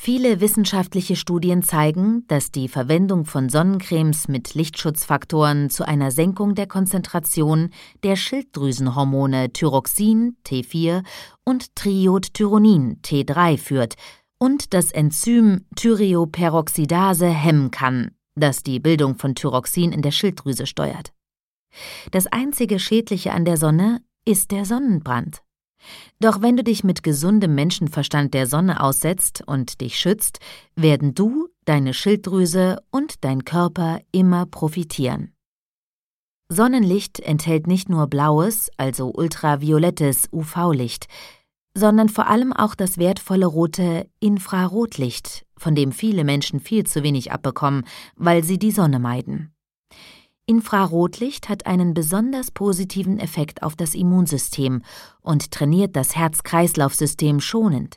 Viele wissenschaftliche Studien zeigen, dass die Verwendung von Sonnencremes mit Lichtschutzfaktoren zu einer Senkung der Konzentration der Schilddrüsenhormone Thyroxin (T4) und Triiodtyronin (T3) führt und das Enzym Thyreoperoxidase hemmen kann, das die Bildung von Thyroxin in der Schilddrüse steuert. Das einzige Schädliche an der Sonne ist der Sonnenbrand. Doch wenn du dich mit gesundem Menschenverstand der Sonne aussetzt und dich schützt, werden du, deine Schilddrüse und dein Körper immer profitieren. Sonnenlicht enthält nicht nur blaues, also ultraviolettes UV-Licht, sondern vor allem auch das wertvolle rote Infrarotlicht, von dem viele Menschen viel zu wenig abbekommen, weil sie die Sonne meiden. Infrarotlicht hat einen besonders positiven Effekt auf das Immunsystem und trainiert das Herz-Kreislauf-System schonend.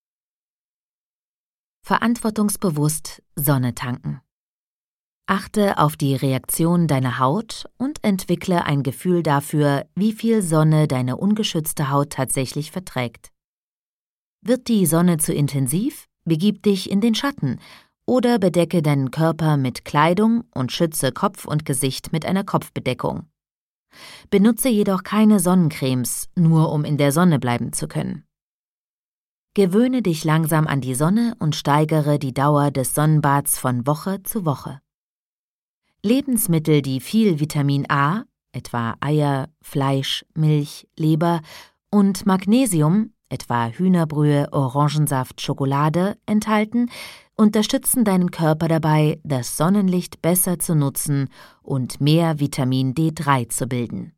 Verantwortungsbewusst Sonne tanken. Achte auf die Reaktion deiner Haut und entwickle ein Gefühl dafür, wie viel Sonne deine ungeschützte Haut tatsächlich verträgt. Wird die Sonne zu intensiv, begib dich in den Schatten oder bedecke deinen Körper mit Kleidung und schütze Kopf und Gesicht mit einer Kopfbedeckung. Benutze jedoch keine Sonnencremes, nur um in der Sonne bleiben zu können. Gewöhne dich langsam an die Sonne und steigere die Dauer des Sonnenbads von Woche zu Woche. Lebensmittel, die viel Vitamin A, etwa Eier, Fleisch, Milch, Leber, und Magnesium, etwa Hühnerbrühe, Orangensaft, Schokolade, enthalten, unterstützen deinen Körper dabei, das Sonnenlicht besser zu nutzen und mehr Vitamin D3 zu bilden.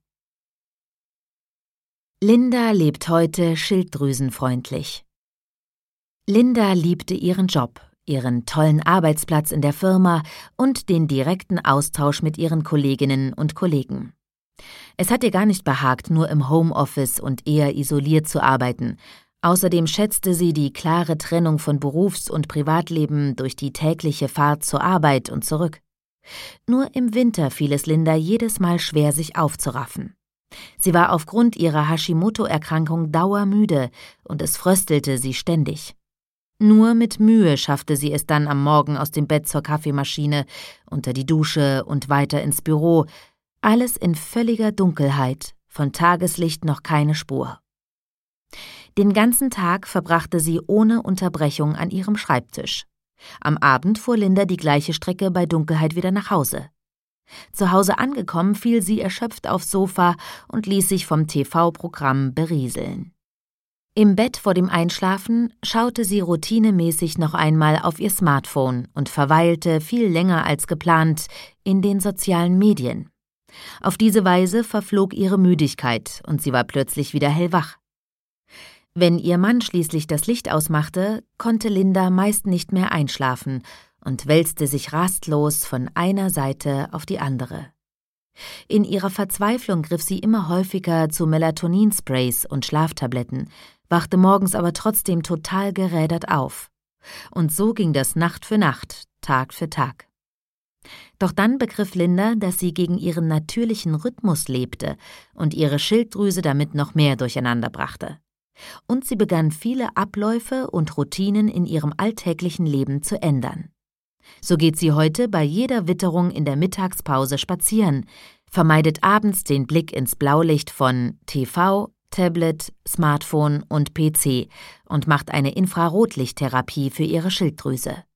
Linda lebt heute schilddrüsenfreundlich. Linda liebte ihren Job, ihren tollen Arbeitsplatz in der Firma und den direkten Austausch mit ihren Kolleginnen und Kollegen. Es hat ihr gar nicht behagt, nur im Homeoffice und eher isoliert zu arbeiten. Außerdem schätzte sie die klare Trennung von Berufs- und Privatleben durch die tägliche Fahrt zur Arbeit und zurück. Nur im Winter fiel es Linda jedes Mal schwer, sich aufzuraffen. Sie war aufgrund ihrer Hashimoto-Erkrankung dauermüde und es fröstelte sie ständig. Nur mit Mühe schaffte sie es dann am Morgen aus dem Bett zur Kaffeemaschine, unter die Dusche und weiter ins Büro, alles in völliger Dunkelheit, von Tageslicht noch keine Spur. Den ganzen Tag verbrachte sie ohne Unterbrechung an ihrem Schreibtisch. Am Abend fuhr Linda die gleiche Strecke bei Dunkelheit wieder nach Hause. Zu Hause angekommen, fiel sie erschöpft aufs Sofa und ließ sich vom TV-Programm berieseln. Im Bett vor dem Einschlafen schaute sie routinemäßig noch einmal auf ihr Smartphone und verweilte viel länger als geplant in den sozialen Medien. Auf diese Weise verflog ihre Müdigkeit und sie war plötzlich wieder hellwach. Wenn ihr Mann schließlich das Licht ausmachte, konnte Linda meist nicht mehr einschlafen und wälzte sich rastlos von einer Seite auf die andere. In ihrer Verzweiflung griff sie immer häufiger zu Melatoninsprays und Schlaftabletten, wachte morgens aber trotzdem total gerädert auf. Und so ging das Nacht für Nacht, Tag für Tag. Doch dann begriff Linda, dass sie gegen ihren natürlichen Rhythmus lebte und ihre Schilddrüse damit noch mehr durcheinander brachte. Und sie begann viele Abläufe und Routinen in ihrem alltäglichen Leben zu ändern. So geht sie heute bei jeder Witterung in der Mittagspause spazieren, vermeidet abends den Blick ins Blaulicht von TV, Tablet, Smartphone und PC und macht eine Infrarotlichttherapie für ihre Schilddrüse.